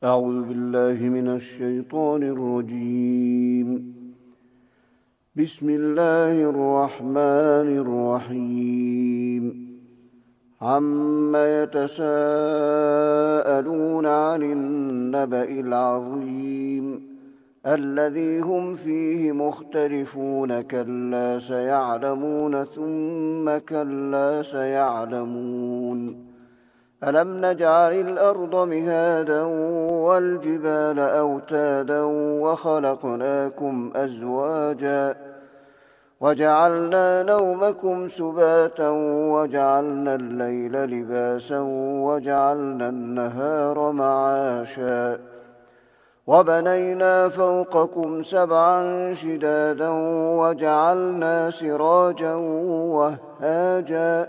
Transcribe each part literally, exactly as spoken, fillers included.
أعوذ بالله من الشيطان الرجيم. بسم الله الرحمن الرحيم. عَمَّ يتساءلون عن النبأ العظيم الذي هم فيه مختلفون كلا سيعلمون ثم كلا سيعلمون ألم نجعل الأرض مهادا والجبال أوتادا وخلقناكم أزواجا وجعلنا نومكم سباتا وجعلنا الليل لباسا وجعلنا النهار معاشا وبنينا فوقكم سبعا شدادا وجعلنا سراجا وهاجا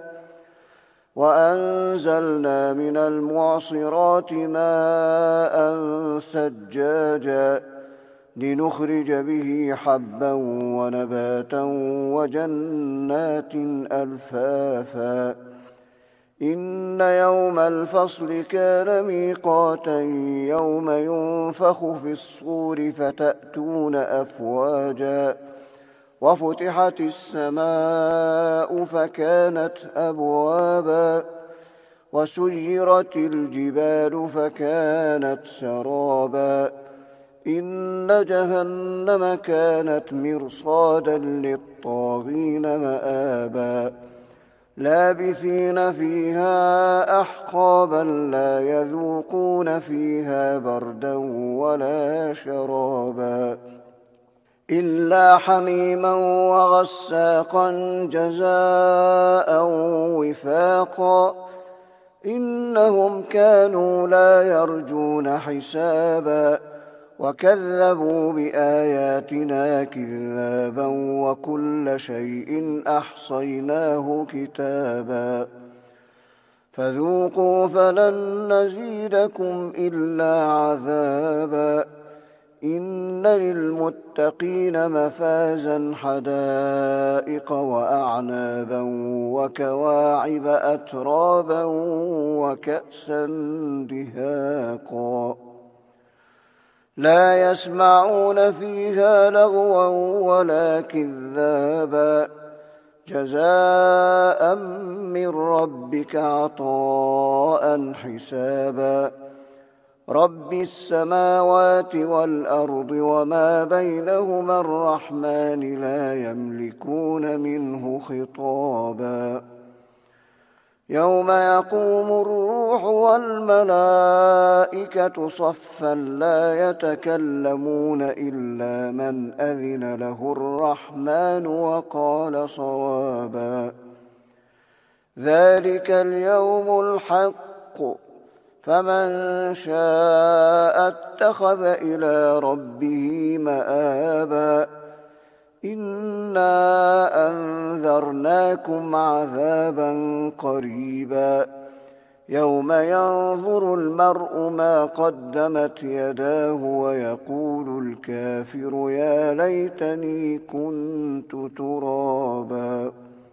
وأنزلنا من المعصرات ماء ثجاجا لنخرج به حبا ونباتا وجنات ألفافا إن يوم الفصل كان ميقاتا يوم ينفخ في الصور فتأتون أفواجا وفتحت السماء فكانت أبوابا وسيرت الجبال فكانت سرابا إن جهنم كانت مرصادا للطاغين مآبا لابثين فيها أحقابا لا يذوقون فيها بردا ولا شرابا إلا حميما وغساقا جزاء وفاقا إنهم كانوا لا يرجون حسابا وكذبوا بآياتنا كذابا وكل شيء أحصيناه كتابا فذوقوا فلن نزيدكم إلا عذابا إن للمتقين مفازا حدائق وأعنابا وكواعب أترابا وكأسا دهاقا لا يسمعون فيها لغوا ولا كذابا جزاء من ربك عطاء حسابا رب السماوات والأرض وما بينهما الرحمن لا يملكون منه خطابا يوم يقوم الروح والملائكة صفا لا يتكلمون إلا من أذن له الرحمن وقال صوابا ذلك اليوم الحق فمن شاء اتخذ إلى ربه مآبا إنا أنذرناكم عذابا قريبا يوم ينظر المرء ما قدمت يداه ويقول الكافر يا ليتني كنت ترابا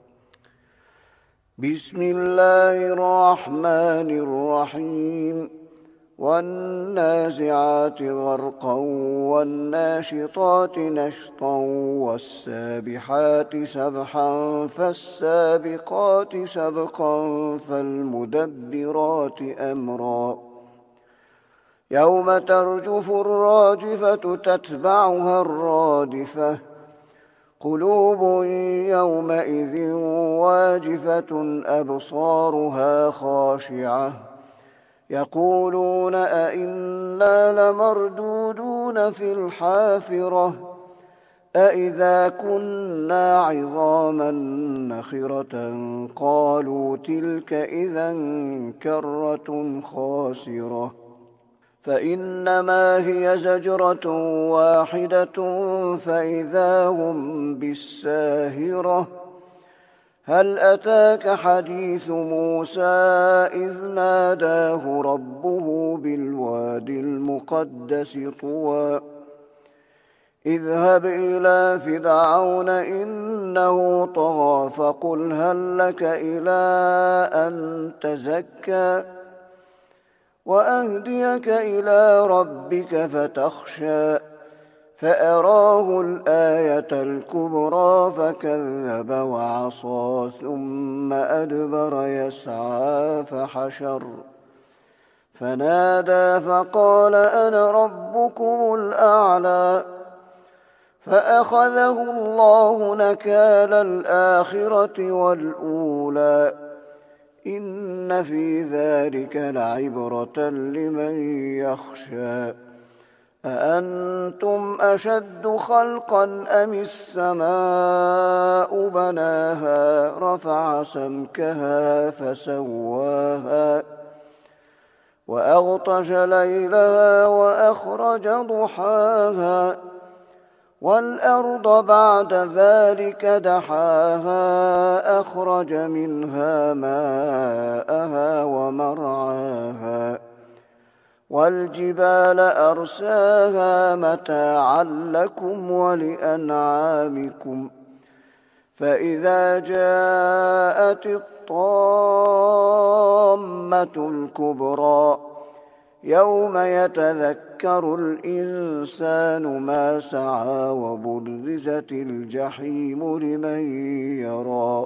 بسم الله الرحمن الرحيم والنازعات غرقا والناشطات نشطا والسابحات سبحا فالسابقات سبقا فالمدبرات أمرا يوم ترجف الراجفة تتبعها الرادفة قلوب يومئذ واجفة أبصارها خاشعة يقولون أئنا لمردودون في الحافرة أئذا كنا عظاما نخرة قالوا تلك إذا كرة خاسرة فإنما هي زجرة واحدة فإذا هم بالساهرة هل أتاك حديث موسى إذ ناداه ربه بالواد المقدس طوى اذهب إلى فرعون إنه طغى فقل هل لك إلى أن تزكى وأهديك إلى ربك فتخشى فأراه الآية الكبرى فكذب وعصى ثم أدبر يسعى فحشر فنادى فقال أنا ربكم الأعلى فأخذه الله نكال الآخرة والأولى إن في ذلك لعبرة لمن يخشى أأنتم أشد خلقا أم السماء بناها رفع سمكها فسواها وأغطش ليلها وأخرج ضحاها والأرض بعد ذلك دحاها أخرج منها ماءها ومرعاها والجبال أرساها متاعا لكم ولأنعامكم فإذا جاءت الطامة الكبرى يوم يتذكر الإنسان ما سعى وبرزت الجحيم لمن يرى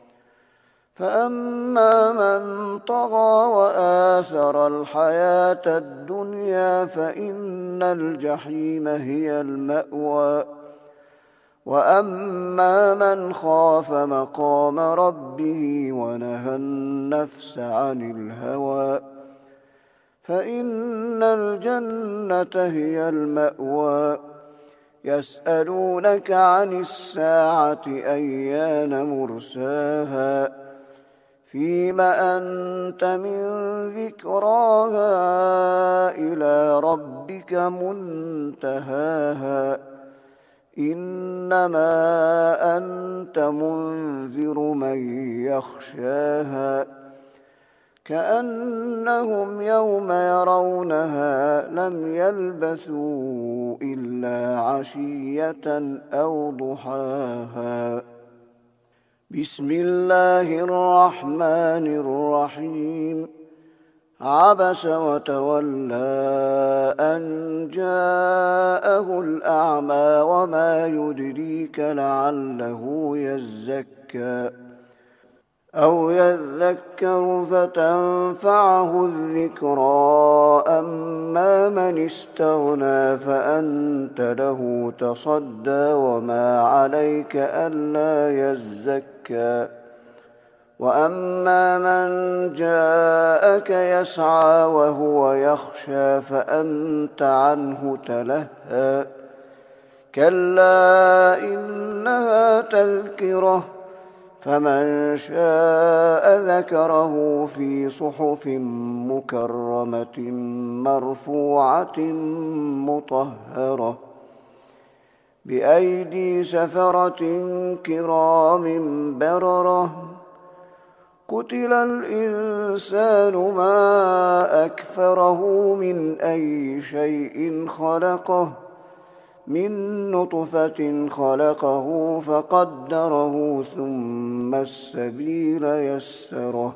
فأما من طغى وآثر الحياة الدنيا فإن الجحيم هي المأوى وأما من خاف مقام ربه ونهى النفس عن الهوى فإن الجنة هي المأوى يسألونك عن الساعة أيان مرساها فيم أنت من ذكراها إلى ربك منتهاها إنما أنت منذر من يخشاها كأنهم يوم يرونها لم يلبثوا إلا عشية أو ضحاها بسم الله الرحمن الرحيم عبس وتولى أن جاءه الأعمى وما يدريك لعله يزكى أو يذكر فتنفعه الذكرى أما من استغنى فأنت له تصدى وما عليك ألا يزكى وأما من جاءك يسعى وهو يخشى فأنت عنه تلهى كلا إنها تذكرة فمن شاء ذكره في صحف مكرمة مرفوعة مطهرة بأيدي سفرة كرام بررة قتل الإنسان ما أكفره من أي شيء خلقه من نطفة خلقه فقدره ثم السبيل يسره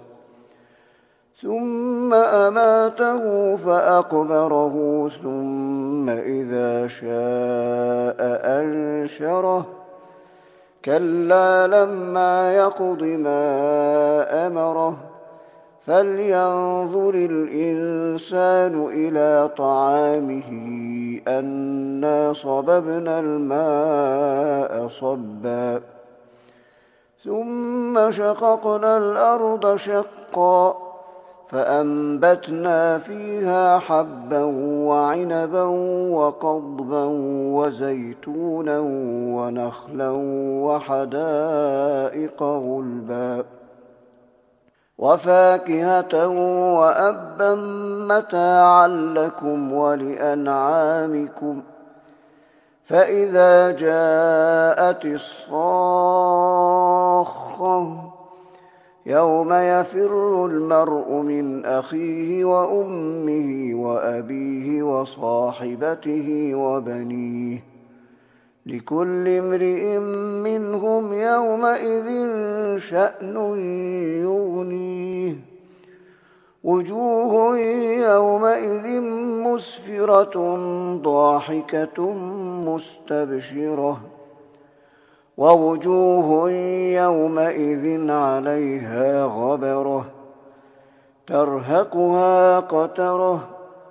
ثم أماته فأقبره ثم إذا شاء أنشره كلا لما يقض ما أمره فلينظر الإنسان إلى طعامه أنا صببنا الماء صبا ثم شققنا الأرض شقا فأنبتنا فيها حبا وعنبا وقضبا وزيتونا ونخلا وحدائق غلبا وفاكهة وأبا متاعا لكم ولأنعامكم فإذا جاءت الصاخة يوم يفر المرء من أخيه وأمه وأبيه وصاحبته وبنيه لكل امرئ منهم يومئذ شأن يغنيه وجوه يومئذ مسفرة ضاحكة مستبشرة ووجوه يومئذ عليها غبرة ترهقها قترة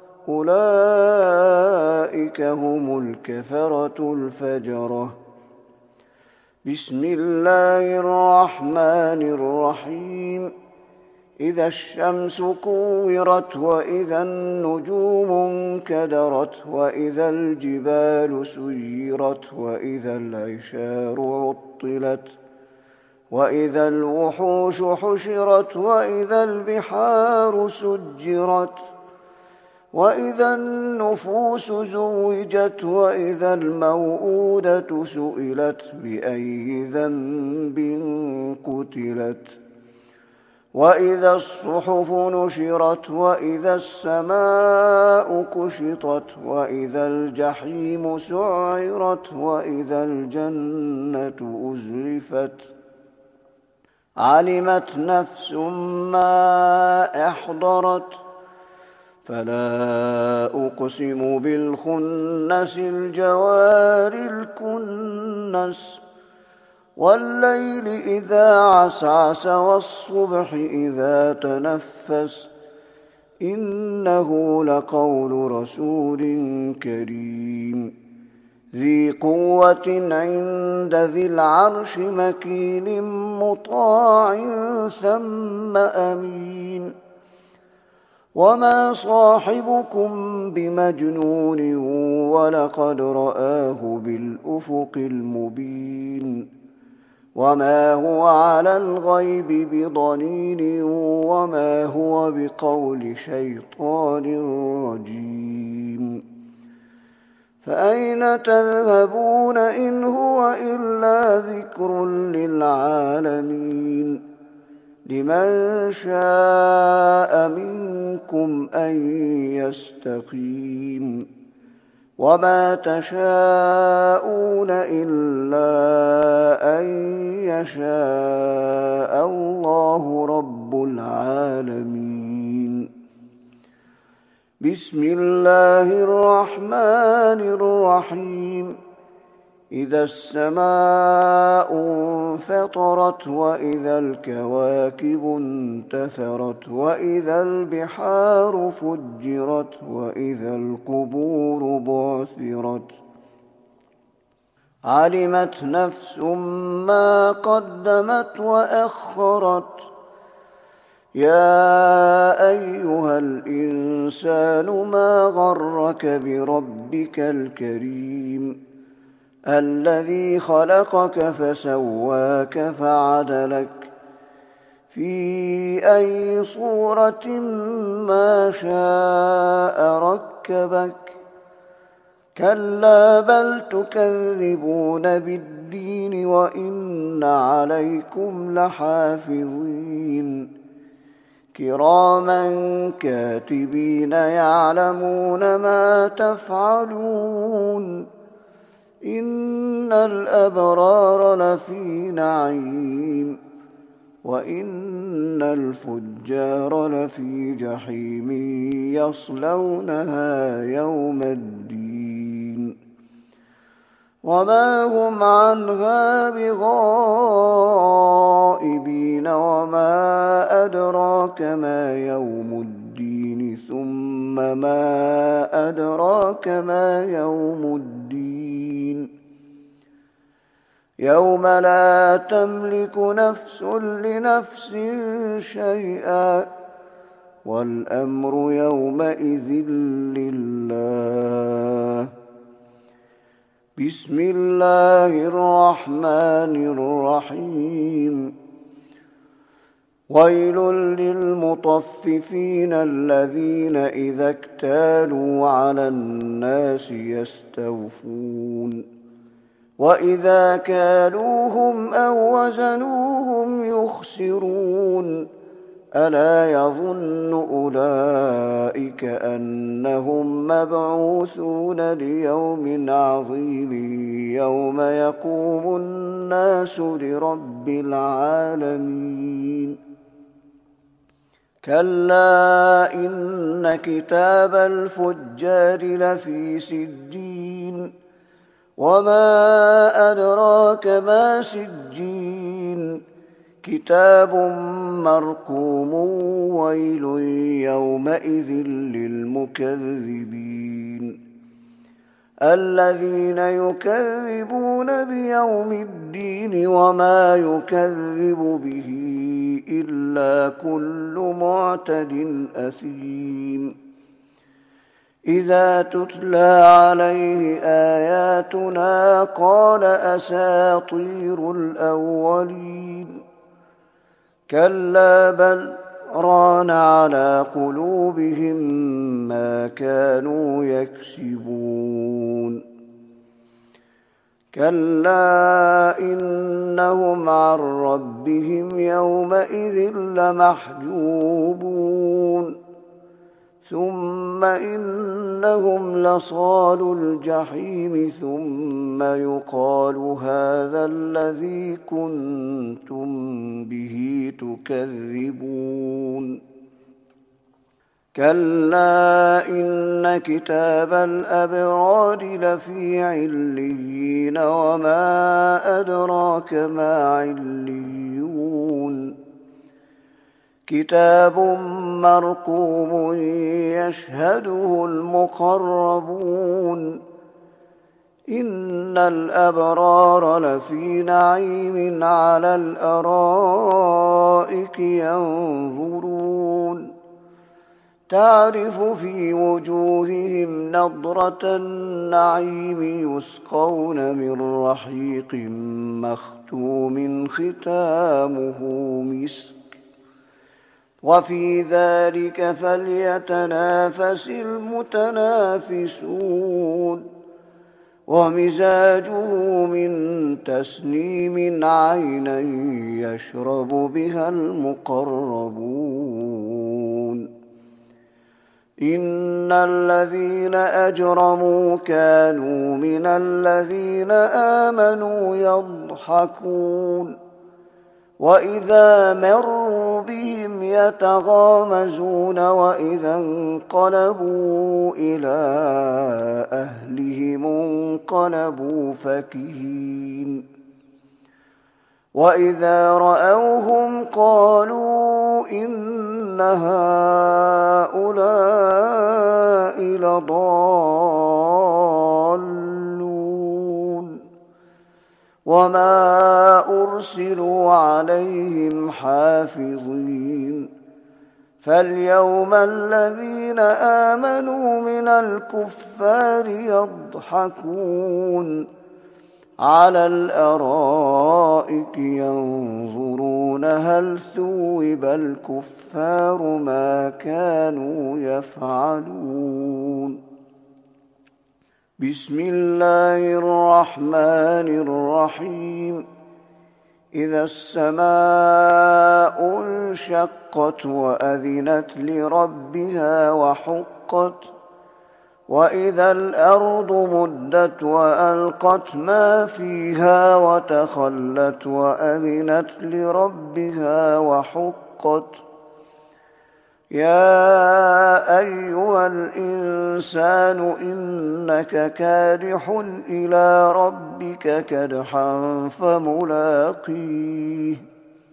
أولئك هم الكفرة الفجرة. بسم الله الرحمن الرحيم. إذا الشمس كورت وإذا النجوم انكدرت وإذا الجبال سيرت وإذا العشار عطلت وإذا الوحوش حشرت وإذا البحار سجرت وإذا النفوس زوجت وإذا الموءودة سئلت بأي ذنب قتلت وإذا الصحف نشرت وإذا السماء كشطت وإذا الجحيم سعرت وإذا الجنة أزلفت علمت نفس ما أحضرت فلا أقسم بالخنس الجوار الكنس والليل إذا عسعس والصبح إذا تنفس إنه لقول رسول كريم ذي قوة عند ذي العرش مكين مطاع ثم أمين وما صاحبكم بمجنون ولقد رآه بالأفق المبين وما هو على الغيب بضنين وما هو بقول شيطان رجيم فأين تذهبون إن هو إلا ذكر للعالمين لمن شاء منكم أن يستقيم وما تشاءون إلا أن يشاء الله رب العالمين. بسم الله الرحمن الرحيم. إذا السماء انفطرت وإذا الكواكب انتثرت وإذا البحار فجرت وإذا القبور بعثرت علمت نفس ما قدمت وأخرت يا أيها الإنسان ما غرك بربك الكريم الذي خلقك فسواك فعدلك في أي صورة ما شاء ركبك كلا بل تكذبون بالدين وإن عليكم لحافظين كراما كاتبين يعلمون ما تفعلون إن الأبرار لفي نعيم وإن الفجار لفي جحيم يصلونها يوم الدين وما هم عنها بغائبين وما أدراك ما يوم الدين ثم ما أدراك ما يوم الدين يوم لا تملك نفس لنفس شيئا والأمر يومئذ لله. بسم الله الرحمن الرحيم. ويل للمطففين الذين إذا اكتالوا على الناس يستوفون وإذا كالوهم أو وزنوهم يخسرون ألا يظن أولئك أنهم مبعوثون ليوم عظيم يوم يقوم الناس لرب العالمين كلا إن كتاب الفجار لفي سجين وما أدراك ما سجين كتاب مرقوم ويل يومئذ للمكذبين الذين يكذبون بيوم الدين وما يكذب به إلا كل معتد أثيم إذا تتلى عليه آياتنا قال أساطير الأولين كلا بل ران على قلوبهم ما كانوا يكسبون كلا إنهم عن ربهم يومئذ لمحجوبون ثم إنهم لصالو الجحيم ثم يقال هذا الذي كنتم به تكذبون كلا إن كتاب الأبرار لفي عليين وما أدراك ما عليون كتاب مرقوم يشهده المقربون إن الأبرار لفي نعيم على الأرائك ينظرون تعرف في وجوههم نضرة النعيم يسقون من رحيق مختوم ختامه مسك وفي ذلك فليتنافس المتنافسون ومزاجه من تسنيم عينا يشرب بها المقربون إن الذين أجرموا كانوا من الذين آمنوا يضحكون وإذا مروا بهم يتغامزون وإذا انقلبوا إلى أهلهم انقلبوا فكهين وإذا رأوهم قالوا إن هؤلاء لضالون وما أرسلوا عليهم حافظين فاليوم الذين آمنوا من الكفار يضحكون على الأرائك ينظرون هل ثوب الكفار ما كانوا يفعلون بسم الله الرحمن الرحيم إذا السماء انشقت وأذنت لربها وحقت وإذا الأرض مدت وألقت ما فيها وتخلت وأذنت لربها وحقت يا أيها الإنسان إنك كادح إلى ربك كدحا فملاقيه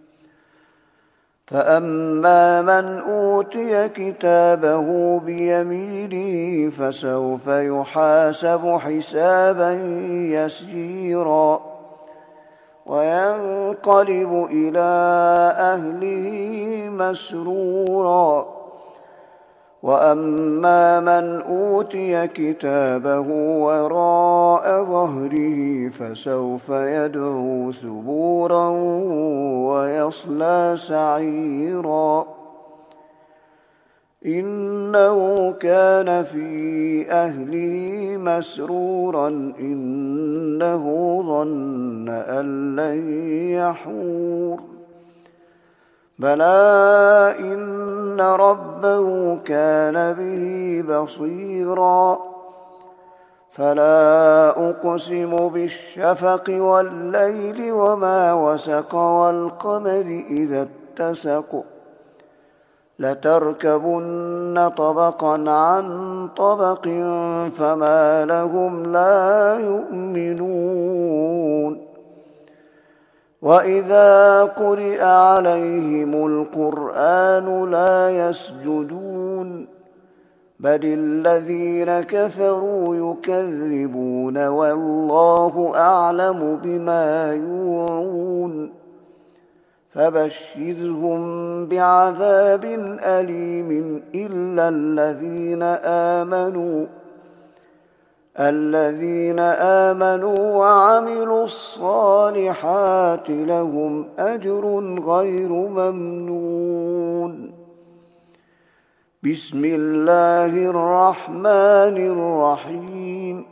فأما من أوتي كتابه بيمينه فسوف يحاسب حسابا يسيرا وينقلب إلى أهله مسرورا وأما من أوتي كتابه وراء ظهره فسوف يدعو ثبورا ويصلى سعيرا إنه كان في أهله مسرورا إنه ظن أن لن يحور بلى إن ربه كان به بصيرا فلا أقسم بالشفق والليل وما وسق والقمر إذا اتسق لتركبن طبقا عن طبق فما لهم لا يؤمنون وإذا قرئ عليهم القرآن لا يسجدون بل الذين كفروا يكذبون والله أعلم بما يوعون فبشرهم بعذاب أليم إلا الذين آمنوا الذين آمنوا وعملوا الصالحات لهم أجر غير ممنون بسم الله الرحمن الرحيم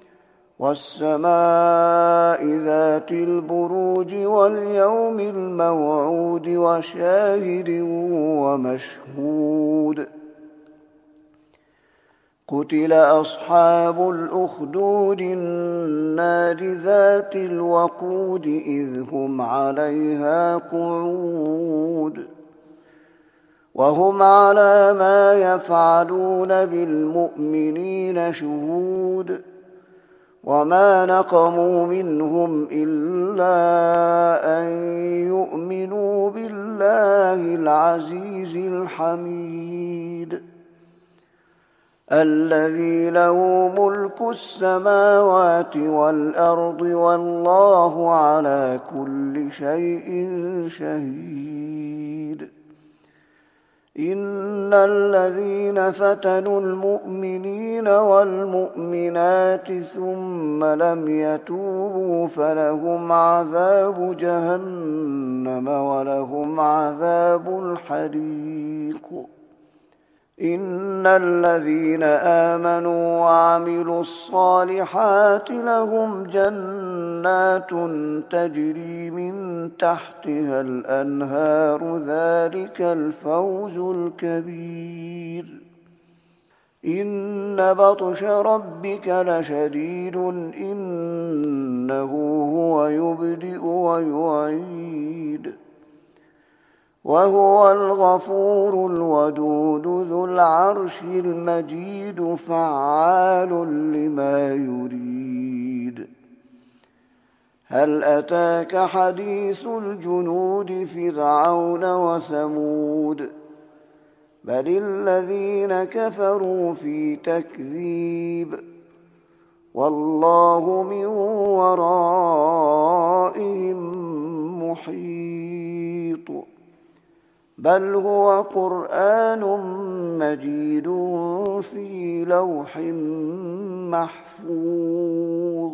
والسماء ذات البروج واليوم الموعود وشاهد ومشهود قتل أصحاب الأخدود النار ذات الوقود إذ هم عليها قعود وهم على ما يفعلون بالمؤمنين شهود وما نقموا منهم إلا أن يؤمنوا بالله العزيز الحميد الذي له ملك السماوات والأرض والله على كل شيء شهيد إن الذين فتنوا المؤمنين والمؤمنات ثم لم يتوبوا فلهم عذاب جهنم ولهم عذاب الحريق إن الذين آمنوا وعملوا الصالحات لهم جنات تجري من تحتها الأنهار ذلك الفوز الكبير إن بطش ربك لشديد إنه هو يبدئ ويعيد وهو الغفور الودود ذو العرش المجيد فعال لما يريد هل أتاك حديث الجنود فرعون وثمود بل الذين كفروا في تكذيب والله من ورائهم محيط بل هو قرآن مجيد في لوح محفوظ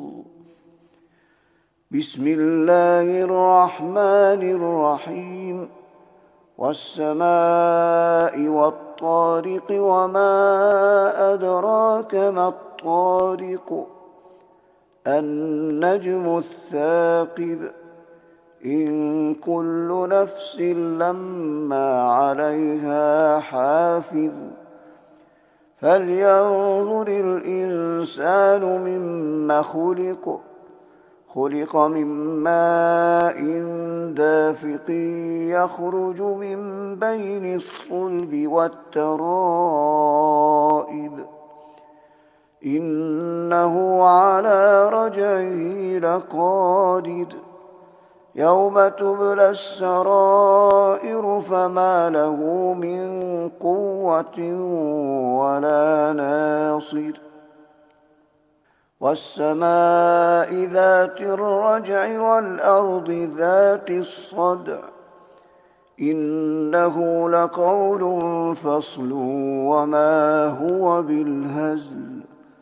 بسم الله الرحمن الرحيم والسماء والطارق وما أدراك ما الطارق النجم الثاقب إن كل نفس لما عليها حافظ فلينظر الإنسان مما خلق خلق من ماء دافق يخرج من بين الصلب والترائب إنه على رجعه لقادر يوم تبلى السرائر فما له من قوة ولا ناصر والسماء ذات الرجع والأرض ذات الصدع إنه لقول فصل وما هو بالهزل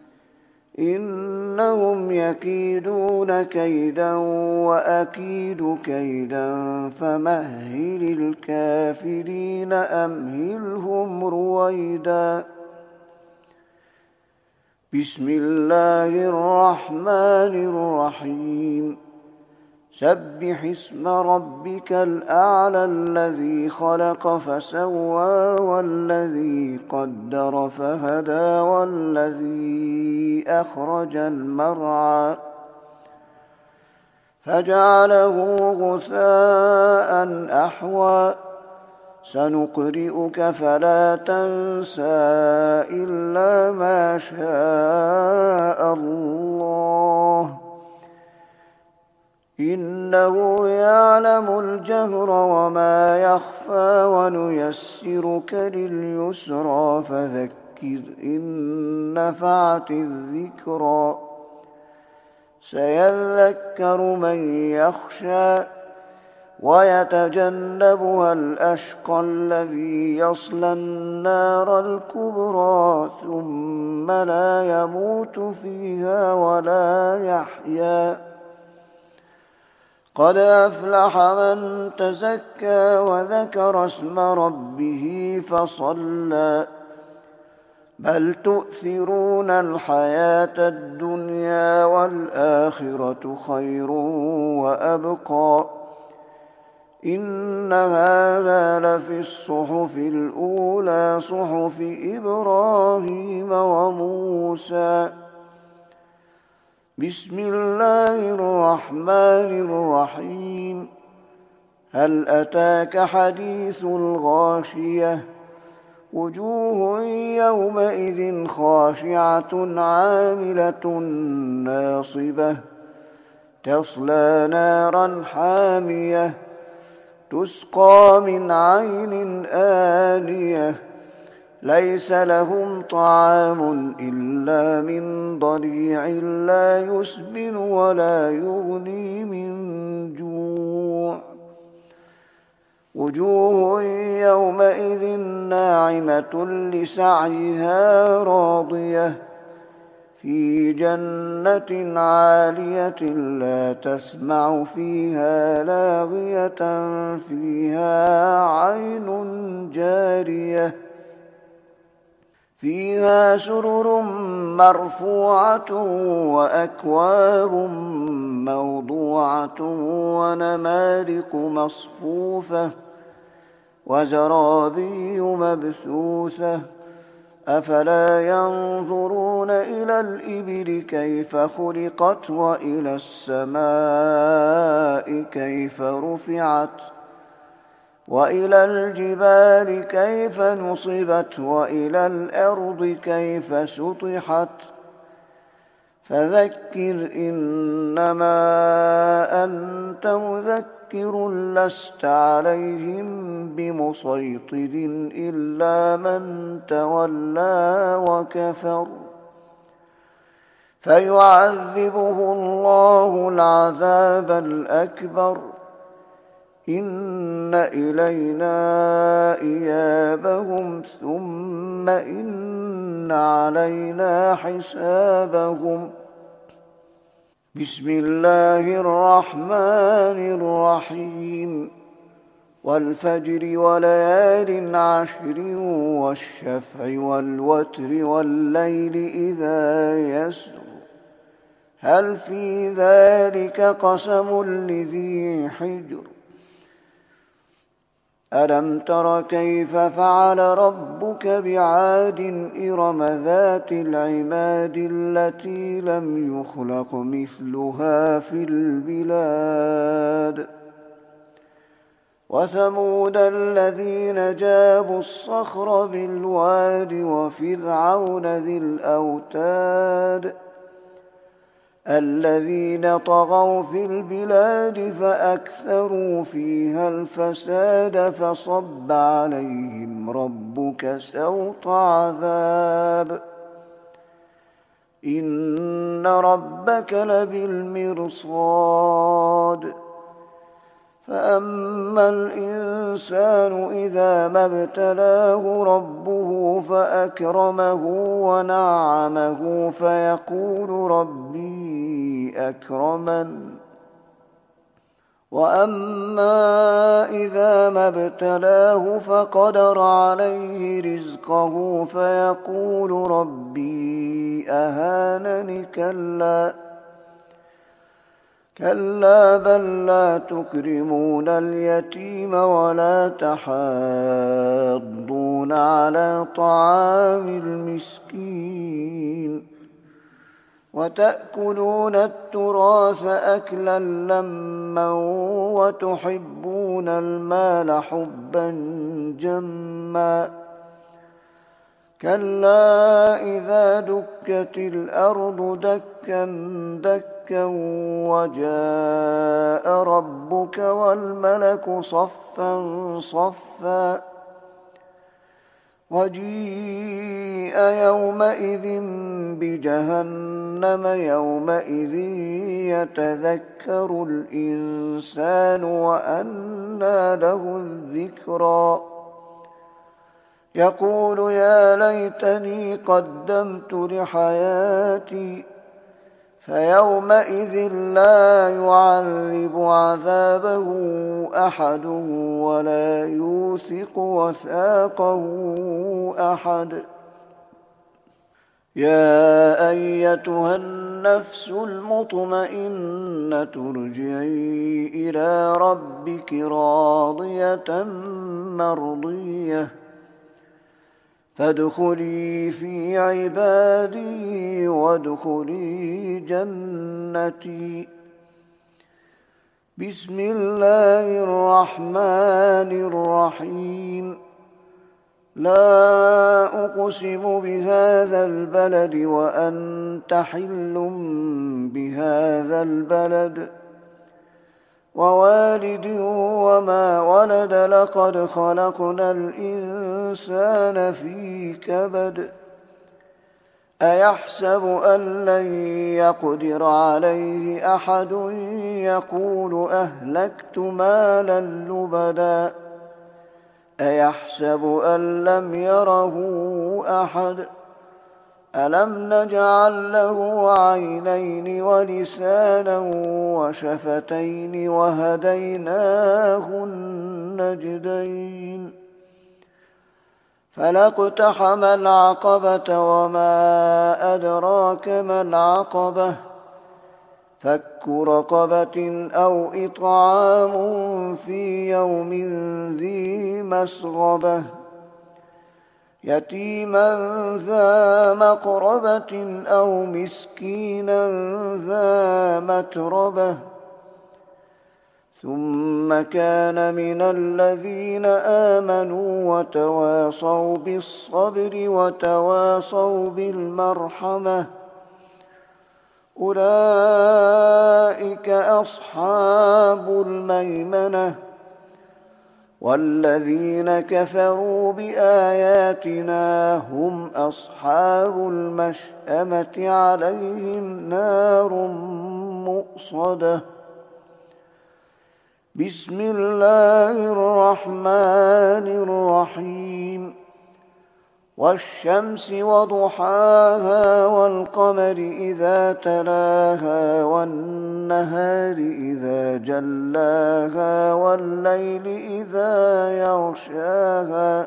إنهم يكيدون كيدا وأكيد كيدا فمهل الكافرين أمهلهم رويدا بسم الله الرحمن الرحيم سبح اسم ربك الأعلى الذي خلق فسوى والذي قدر فهدى والذي أخرج المرعى فجعله غثاء أحوى سنقرئك فلا تنسى إلا ما شاء الله إنه يعلم الجهر وما يخفى ونيسرك لليسرى فذكر إن نفعت الذكرى سيذكر من يخشى ويتجنبها الأشقى الذي يصلى النار الكبرى ثم لا يموت فيها ولا يحيا قد أفلح من تزكى وذكر اسم ربه فصلى بل تؤثرون الحياة الدنيا والآخرة خير وأبقى إن هذا لفي الصحف الأولى صحف إبراهيم وموسى بسم الله الرحمن الرحيم هل أتاك حديث الغاشية وجوه يومئذ خاشعة عاملة ناصبة تصلى نارا حامية تسقى من عين آنية ليس لهم طعام إلا من ضريع لا يسمن ولا يغني من جوع وجوه يومئذ ناعمة لسعيها راضية في جنة عالية لا تسمع فيها لاغية فيها عين جارية فيها سرر مرفوعة وأكواب موضوعة ونمارق مصفوفة وزرابي مبثوثة أفلا ينظرون إلى الإبل كيف خلقت وإلى السماء كيف رفعت وإلى الجبال كيف نصبت وإلى الأرض كيف سطحت فذكر إنما أنت مذكر لست عليهم بمسيطر إلا من تولى وكفر فيعذبه الله العذاب الأكبر إن إلينا إيابهم ثم إن علينا حسابهم بسم الله الرحمن الرحيم والفجر وليال عشر والشفع والوتر والليل إذا يسر هل في ذلك قسم لذي حجر ألم تر كيف فعل ربك بعاد إرم ذات العماد التي لم يخلق مثلها في البلاد وثمود الذين جابوا الصخر بالواد وفرعون ذي الأوتاد الذين طغوا في البلاد فأكثروا فيها الفساد فصب عليهم ربك سوط عذاب إن ربك لبالمرصاد فأما الإنسان إذا ما ابتلاه ربه فأكرمه ونعمه فيقول ربي أكرمن وأما إذا ما ابتلاه فقدر عليه رزقه فيقول ربي أهانن كلا كلا بل لا تكرمون اليتيم ولا تحاضون على طعام المسكين وتأكلون التراث أكلا لما وتحبون وتحبون المال حبا جما كلا إذا دكت الأرض دكا دكا وجاء ربك والملك صفا صفا وجيء يومئذ بجهنم يومئذ يتذكر الإنسان وأنى له الذكرى يقول يا ليتني قدمت لحياتي فيومئذ لا يعذب عذابه أحد ولا يوثق وثاقه أحد يا أيتها النفس المطمئنة ارجعي إلى ربك راضية مرضية فادخلي في عبادي وادخلي جنتي بسم الله الرحمن الرحيم لا أقسم بهذا البلد وأنت حل بهذا البلد ووالد وما ولد لقد خلقنا الإنسان في كبد أيحسب أن لن يقدر عليه أحد يقول أهلكت مالا لبدا أيحسب أن لم يره أحد ألم نجعل له عينين ولسانا وشفتين وهديناه النجدين فلاقتحم العقبة وما أدراك ما العقبة فك رقبة أو إطعام في يوم ذي مسغبة يتيما ذا مقربة أو مسكينا ذا متربة ثم كان من الذين آمنوا وتواصوا بالصبر وتواصوا بالمرحمة أولئك أصحاب الميمنة والذين كفروا بآياتنا هم أصحاب المشأمة عليهم نار مؤصدة بسم الله الرحمن الرحيم والشمس وضحاها والقمر إذا تلاها والنهار إذا جلاها والليل إذا يغشاها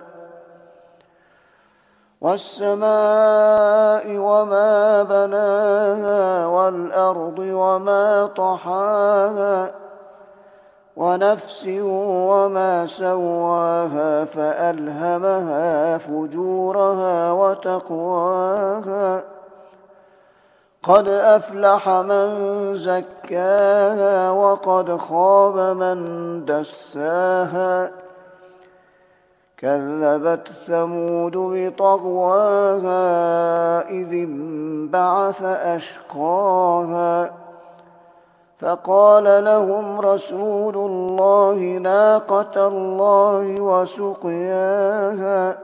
والسماء وما بناها والأرض وما طحاها ونفس وما سواها فألهمها فجورها وتقواها قد أفلح من زكاها وقد خاب من دساها كذبت ثمود بطغواها إذ انبعث أشقاها فقال لهم رسول الله ناقة الله وسقياها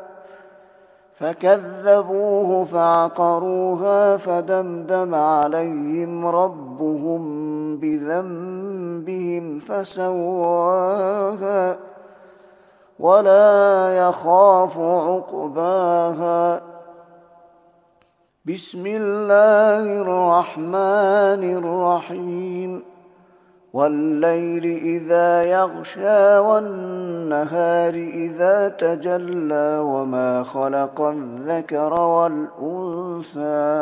فكذبوه فعقروها فدمدم عليهم ربهم بذنبهم فسواها ولا يخاف عقباها بسم الله الرحمن الرحيم والليل إذا يغشى والنهار إذا تجلى وما خلق الذكر والأنثى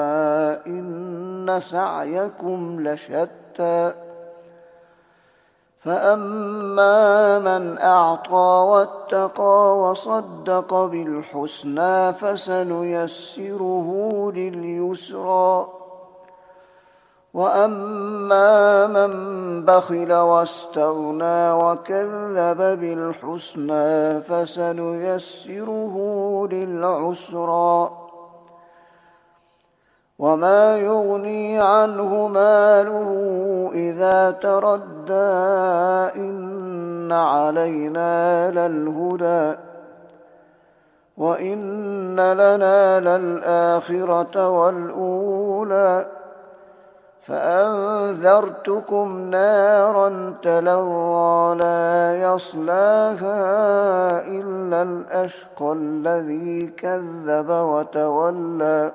إن سعيكم لشتى فأما من أعطى واتقى وصدق بالحسنى فسنيسره لليسرى وأما من بخل واستغنى وكذب بالحسنى فسنيسره للعسرى وما يغني عنه ماله إذا تردى إن علينا للهدى وإن لنا للآخرة والأولى فأنذرتكم نارا تلظى لا يصلاها إلا الأشقى الذي كذب وتولى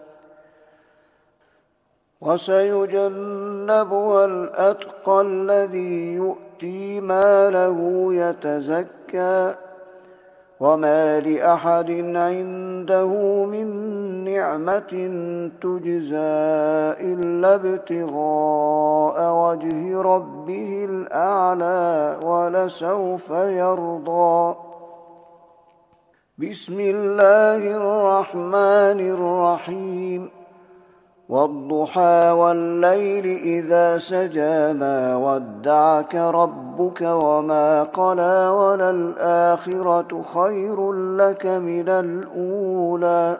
وسيجنبها الأتقى الذي يؤتي ماله يتزكى وما لأحد عنده من نعمة تجزى إلا ابتغاء وجه ربه الأعلى ولسوف يرضى. بسم الله الرحمن الرحيم والضحى والليل إذا سجى ما ودعك ربك وما قلى وللآخرة خير لك من الأولى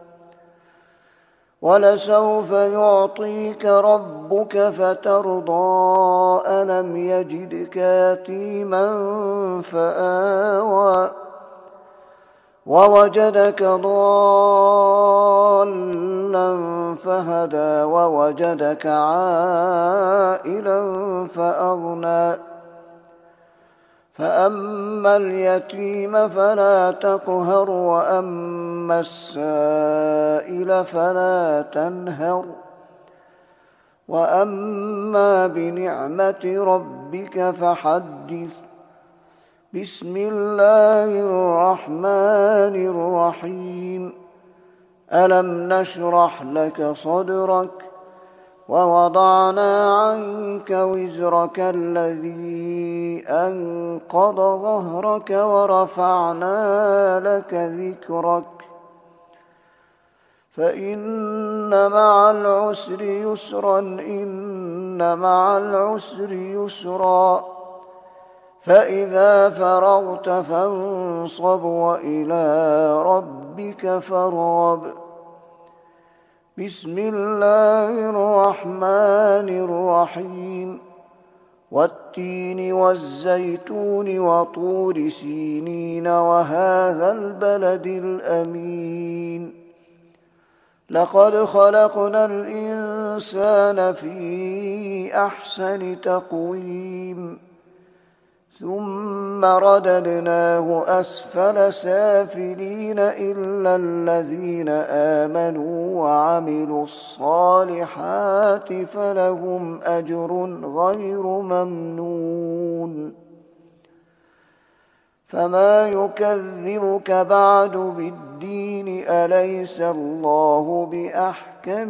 ولسوف يعطيك ربك فترضى ألم يجدك يتيما فآوى ووجدك ضالا فهدى ووجدك عائلا فأغنى فأما اليتيم فلا تقهر وأما السائل فلا تنهر وأما بنعمة ربك فحدث. بسم الله الرحمن الرحيم ألم نشرح لك صدرك ووضعنا عنك وزرك الذي أنقض ظهرك ورفعنا لك ذكرك فإن مع العسر يسرا إن مع العسر يسرا فإذا فرغت فانصب وإلى ربك فارغب. بسم الله الرحمن الرحيم والتين والزيتون وطور سينين وهذا البلد الأمين لقد خلقنا الإنسان في أحسن تقويم ثم رددناه أسفل سافلين إلا الذين آمنوا وعملوا الصالحات فلهم أجر غير ممنون فما يكذبك بعد بالدين أليس الله بأحكم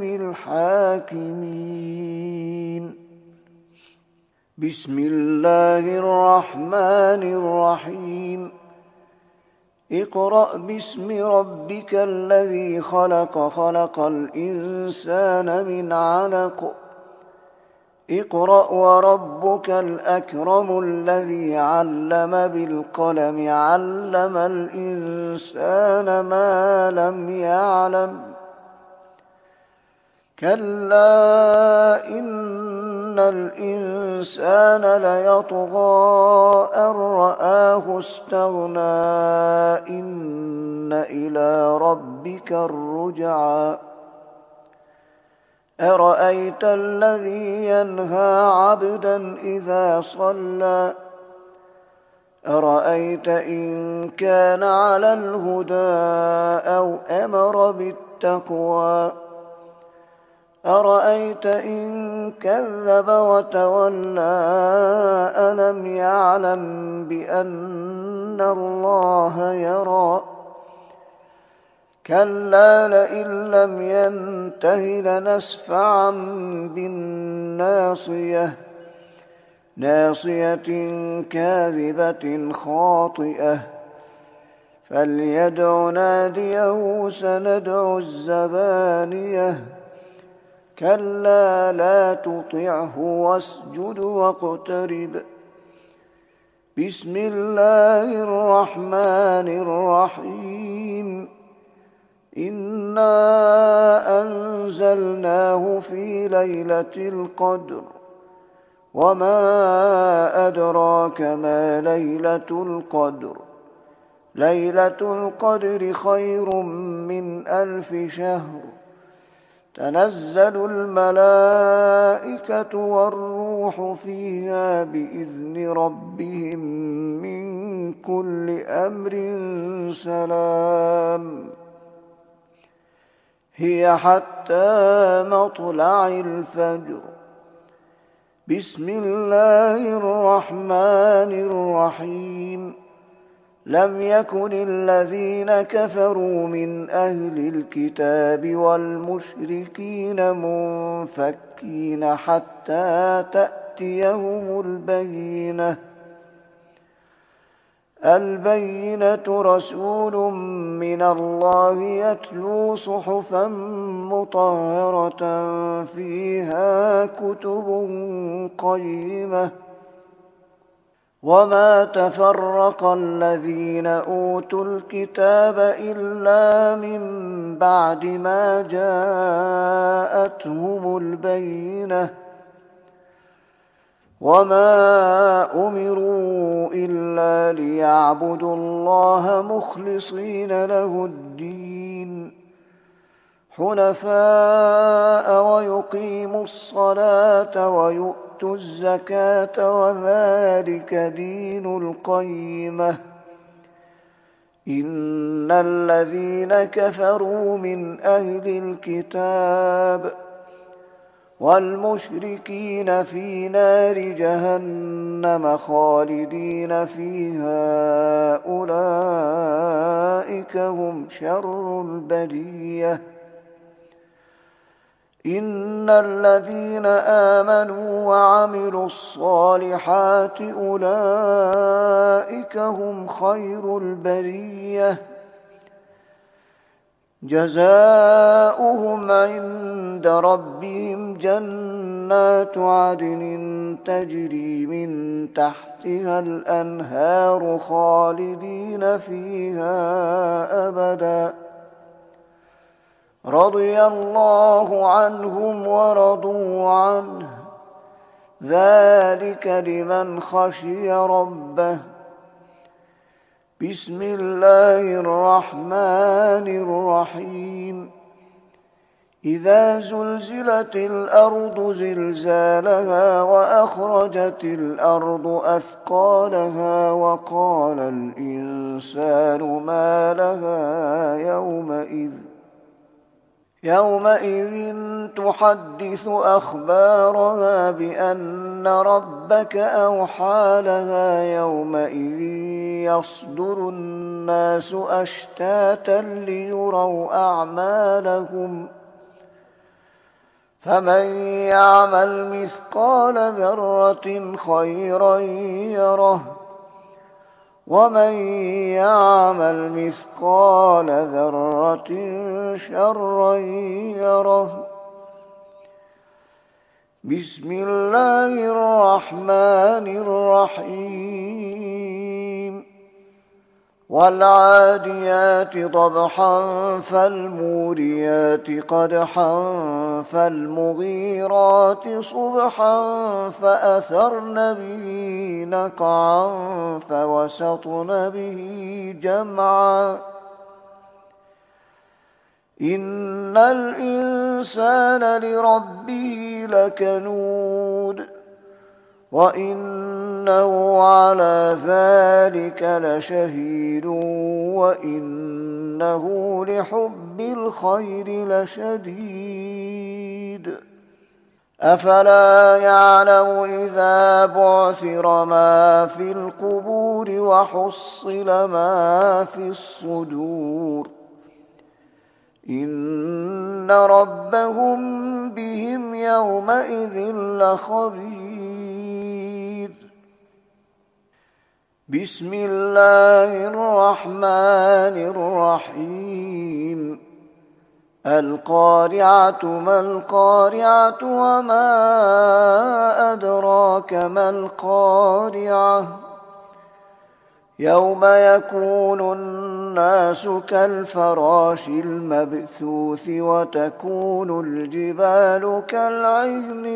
الحاكمين. بسم الله الرحمن الرحيم اقرأ باسم ربك الذي خلق خلق الإنسان من علق اقرأ وربك الأكرم الذي علم بالقلم علم الإنسان ما لم يعلم كلا إن الإنسان ليطغى أن رآه استغنى إن إلى ربك الرجعى أرأيت الذي ينهى عبدا إذا صلى أرأيت إن كان على الهدى أو أمر بالتقوى أرأيت إن كذب وتولى ألم يعلم بأن الله يرى كلا لئن لم ينته لنسفعا بالناصية ناصية كاذبة خاطئة فليدع ناديه سندع الزبانية كلا لا تطعه واسجد واقترب. بسم الله الرحمن الرحيم. إنا أنزلناه في ليلة القدر وما أدراك ما ليلة القدر ليلة القدر خير من ألف شهر. تنزل الملائكة والروح فيها بإذن ربهم من كل أمر سلام هي حتى مطلع الفجر. بسم الله الرحمن الرحيم. لم يكن الذين كفروا من أهل الكتاب والمشركين منفكين حتى تأتيهم البينة البينة رسول من الله يتلو صحفا مطهرة فيها كتب قيمة. وما تفرق الذين أوتوا الكتاب إلا من بعد ما جاءتهم البينة. وما أمروا إلا ليعبدوا الله مخلصين له الدين حنفاء ويقيموا الصلاة ويؤتوا الزكاة وذلك دين القيمة. إن الذين كفروا من أهل الكتاب والمشركين في نار جهنم خالدين فيها أولئك هم شر البرية. إن الذين آمنوا وعملوا الصالحات أولئك هم خير البرية. جزاؤهم عند ربهم جنات عدن تجري من تحتها الأنهار خالدين فيها أبدا رضي الله عنهم ورضوا عنه ذلك لمن خشي ربه. بسم الله الرحمن الرحيم. إذا زلزلت الأرض زلزالها وأخرجت الأرض أثقالها وقال الإنسان ما لها يومئذ يومئذ تحدث أخبارها بأن ربك أوحى لها يومئذ يصدر الناس أشتاتا ليروا أعمالهم فمن يعمل مثقال ذرة خيرا يره ومن يعمل مثقال ذرة شرا يره. بسم الله الرحمن الرحيم. والعاديات ضبحا فالموريات قدحا فالمغيرات صبحا فأثرن به نقعا فوسطن به جمعا. إن الإنسان لربه لكنود وإنه على ذلك لشهيد وإنه لحب الخير لشديد. أفلا يعلم إذا بعثر ما في القبور وحصل ما في الصدور إن ربهم بهم يومئذ لخبير. بسم الله الرحمن الرحيم. القارعة ما القارعة وما أدراك ما القارعة يوم يكون الناس كالفراش المبثوث وتكون الجبال كالعهن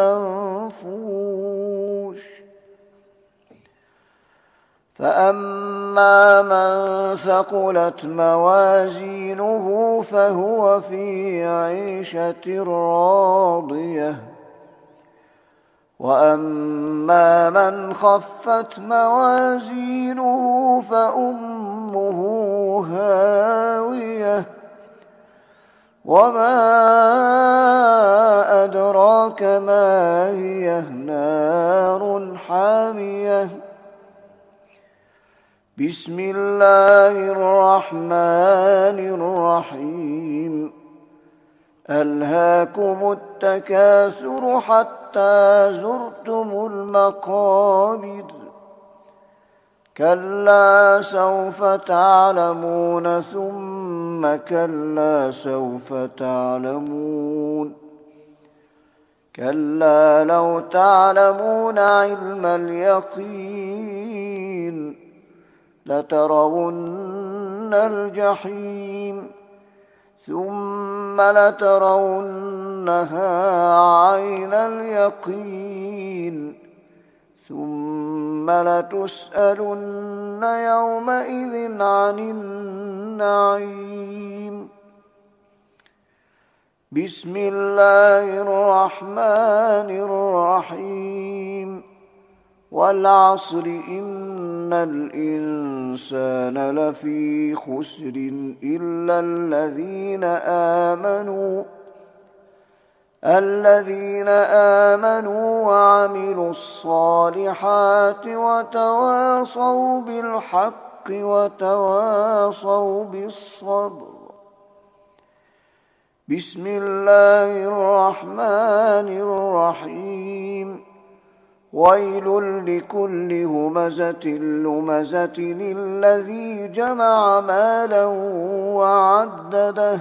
المنفوش فأما من ثقلت موازينه فهو في عيشة راضية وأما من خفت موازينه فأمه هاوية وما أدراك ما هي نار حامية بسم الله الرحمن الرحيم ألهاكم التكاثر حتى زرتم المقابر كلا سوف تعلمون ثم كلا سوف تعلمون كلا لو تعلمون علم اليقين لترون الجحيم ثم لترونها عين اليقين ثم لتسألن يومئذ عن النعيم بسم الله الرحمن الرحيم والعصر إن الإنسان لفي خسر إلا الذين آمنوا الذين آمنوا وعملوا الصالحات وتواصوا بالحق وتواصوا بالصبر بسم الله الرحمن الرحيم ويل لكل همزة لمزة الذي جمع مالا وعدده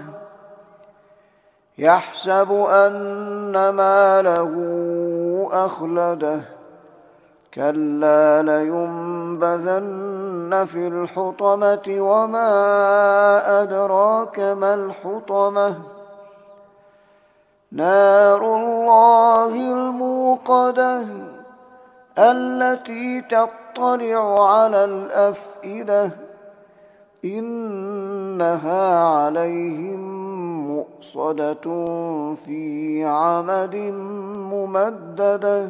يحسب أن ماله أخلده كلا لينبذن في الحطمة وما أدراك ما الحطمة نار الله الموقدة التي تطلع على الأفئدة إنها عليهم مؤصدة في عمد ممددة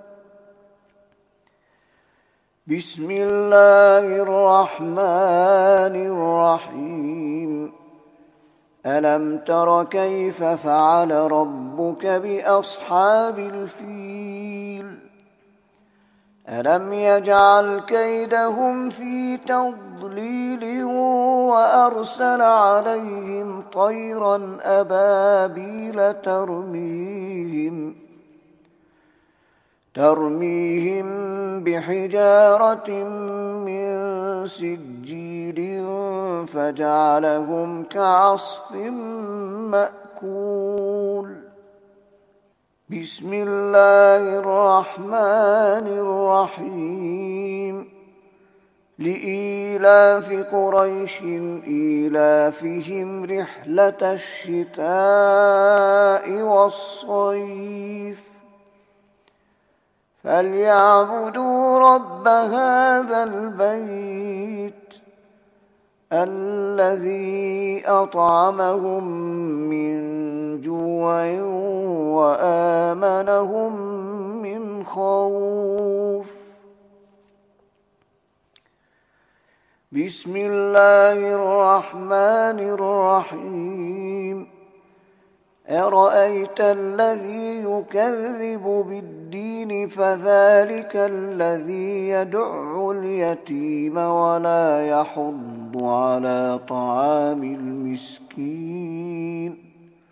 بسم الله الرحمن الرحيم ألم تر كيف فعل ربك بأصحاب الفيل ألم يجعل كيدهم في تضليل وأرسل عليهم طيرا أبابيل ترميهم ترميهم بحجارة من سجيل فجعلهم كعصف مأكول بسم الله الرحمن الرحيم لإيلاف قريش إيلافهم رحلة الشتاء والصيف فليعبدوا رب هذا البيت الذي أطعمهم من جوع وآمنهم من خوف بسم الله الرحمن الرحيم أرأيت الذي يكذب بالدين فذلك الذي يدع اليتيم ولا يحض على طعام المسكين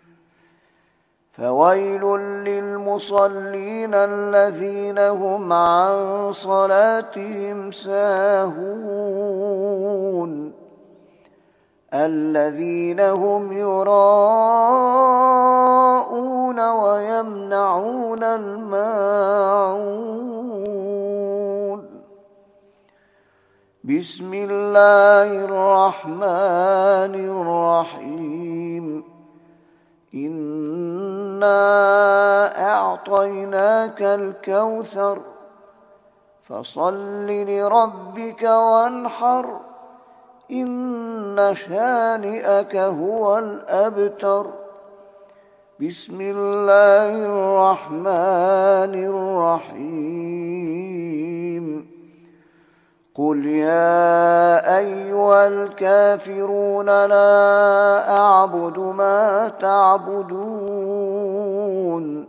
فويل للمصلين الذين هم عن صلاتهم ساهون الذين هم يراءون ويمنعون الماعون بسم الله الرحمن الرحيم إنا أعطيناك الكوثر فصل لربك وانحر إن شانئك هو الأبتر بسم الله الرحمن الرحيم قل يا أيها الكافرون لا أعبد ما تعبدون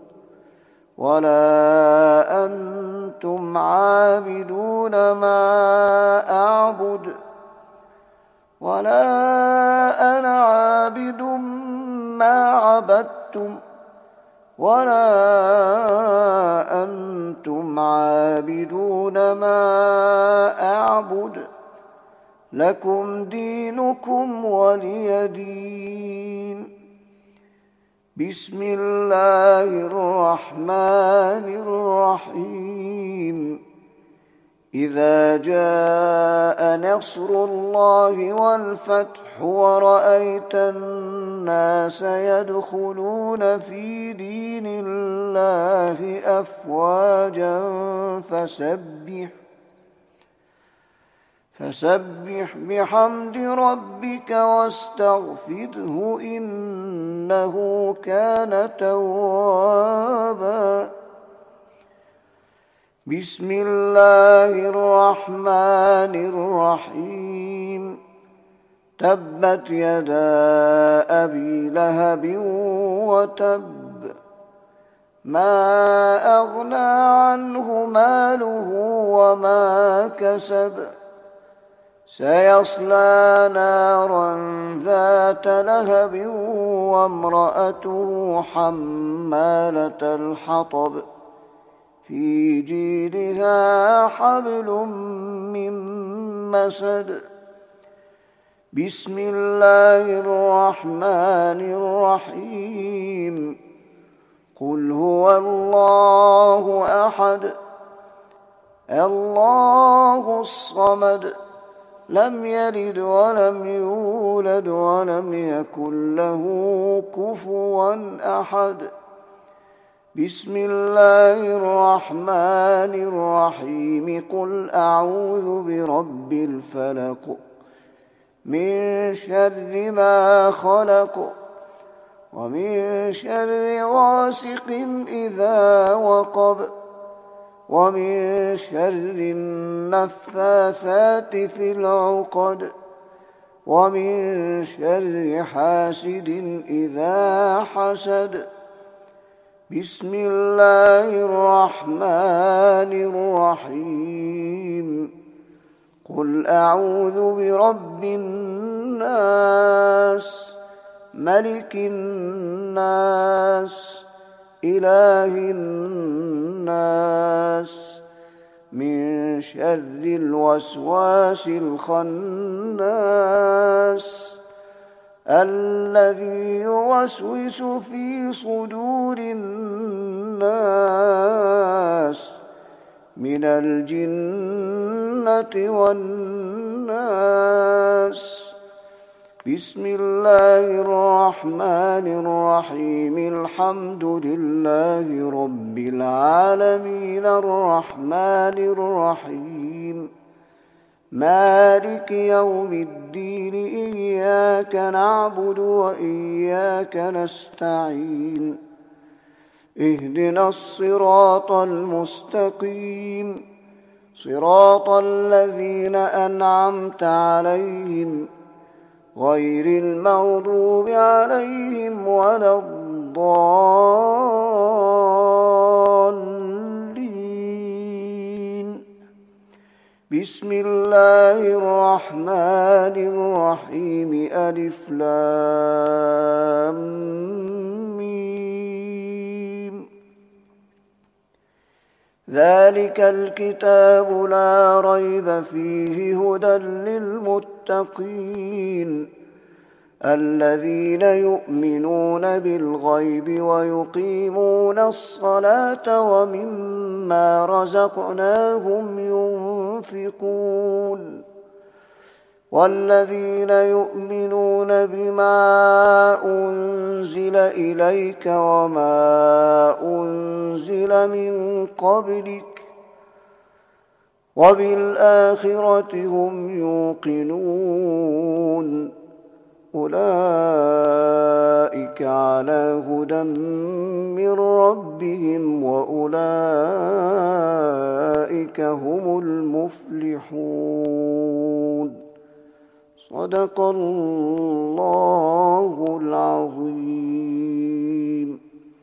ولا أنتم عابدون ما أعبد ولا أنا عابد ما عبدتم ولا أنتم عابدون ما أعبد لكم دينكم ولي دين بسم الله الرحمن الرحيم إذا جاء نصر الله والفتح ورأيت الناس يدخلون في دين الله أفواجا فسبح فسبح بحمد ربك واستغفره إنه كان توابا بسم الله الرحمن الرحيم تبت يدا أبي لهب وتب ما أغنى عنه ماله وما كسب سيصلى نارا ذات لهب وامرأته حمالة الحطب في جيدها حبل من مسد بسم الله الرحمن الرحيم قل هو الله أحد الله الصمد لم يلد ولم يولد ولم يكن له كفوا أحد بسم الله الرحمن الرحيم قل أعوذ برب الفلق من شر ما خلق ومن شر غاسق إذا وقب ومن شر النفاثات في العقد ومن شر حاسد إذا حسد بسم الله الرحمن الرحيم قل أعوذ برب الناس ملك الناس إله الناس من شر الوسواس الخناس الذي يوسوس في صدور الناس من الجنة والناس بسم الله الرحمن الرحيم الحمد لله رب العالمين الرحمن الرحيم مالك يوم الدين إياك نعبد وإياك نستعين اهدنا الصراط المستقيم صراط الذين أنعمت عليهم غير المغضوب عليهم ولا الضالين بسم الله الرحمن الرحيم ألف لام ميم ذلك الكتاب لا ريب فيه هدى للمتقين الذين يؤمنون بالغيب ويقيمون الصلاة ومما رزقناهم ينفقون والذين يؤمنون بما أنزل إليك وما أنزل من قبلك وبالآخرة هم يوقنون أولئك على هدى من ربهم وأولئك هم المفلحون. صدق الله العظيم.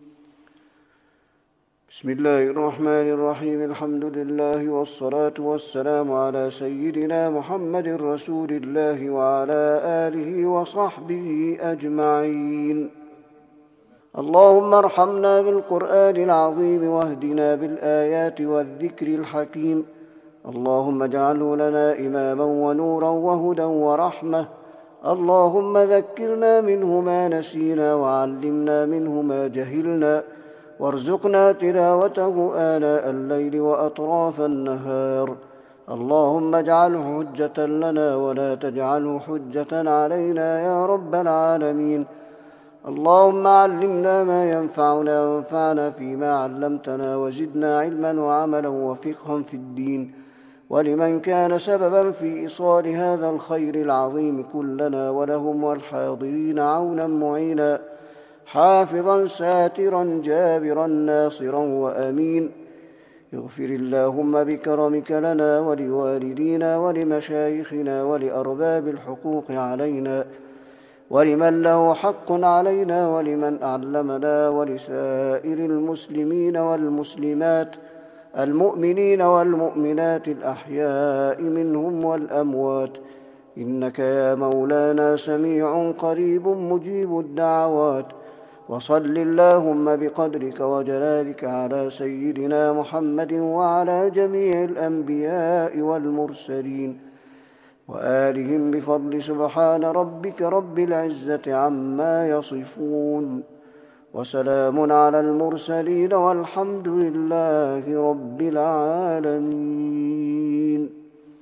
بسم الله الرحمن الرحيم. الحمد لله والصلاة والسلام على سيدنا محمد رسول الله وعلى آله وصحبه أجمعين. اللهم ارحمنا بالقرآن العظيم واهدنا بالآيات والذكر الحكيم. اللهم اجعله لنا إماما ونورا وهدى ورحمة. اللهم ذكرنا منه ما نسينا وعلمنا منه ما جهلنا وارزقنا تلاوته آناء الليل وأطراف النهار. اللهم اجعله حجة لنا ولا تجعله حجة علينا يا رب العالمين. اللهم علمنا ما ينفعنا وانفعنا فيما علمتنا وزدنا علما وعملا وفقها في الدين. ولمن كان سببا في إيصال هذا الخير العظيم كلنا ولهم والحاضرين عونا معينا حافظا ساترا جابرا ناصرا وأمين. اغفر اللهم بكرمك لنا ولوالدينا ولمشايخنا ولأرباب الحقوق علينا ولمن له حق علينا ولمن أعلمنا ولسائر المسلمين والمسلمات المؤمنين والمؤمنات الأحياء منهم والأموات إنك يا مولانا سميع قريب مجيب الدعوات. وصل اللهم بقدرك وجلالك على سيدنا محمد وعلى جميع الأنبياء والمرسلين وآلهم بفضل سبحان ربك رب العزة عما يصفون وسلام على المرسلين والحمد لله رب العالمين.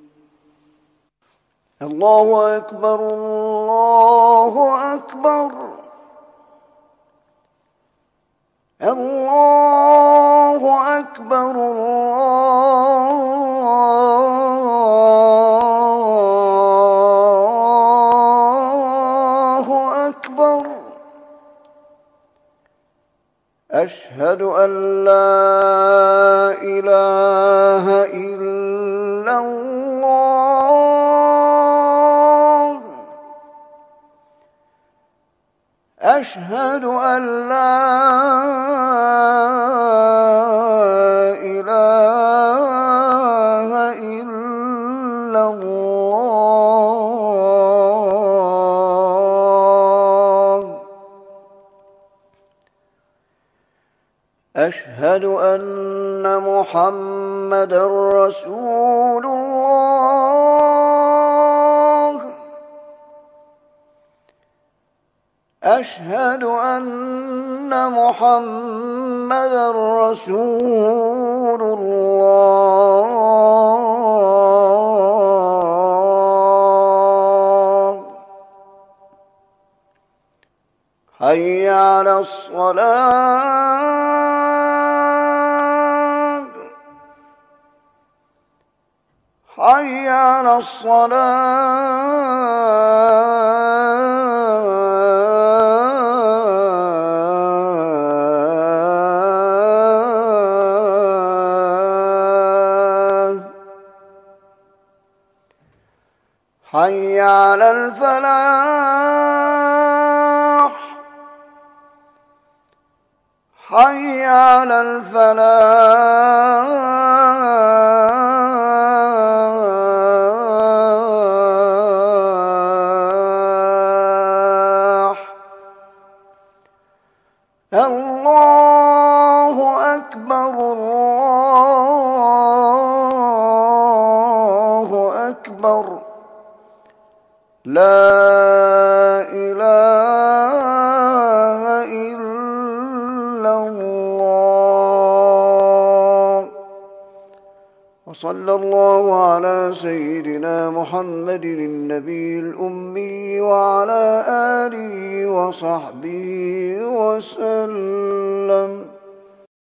الله أكبر الله أكبر الله أكبر الله أكبر. أشهد أن لا إله إلا الله. أشهد أن لا إله إلا الله. أشهد أن محمدًا رسول الله. أشهد أن محمدًا رسول الله. حي على الصلاة. حي على الصلاة. حي على الفلاح. حي على الفلاح. الله أكبر الله أكبر. لا إله وصلى الله على سيدنا محمد النبي الأمي وعلى آله وصحبه وسلم.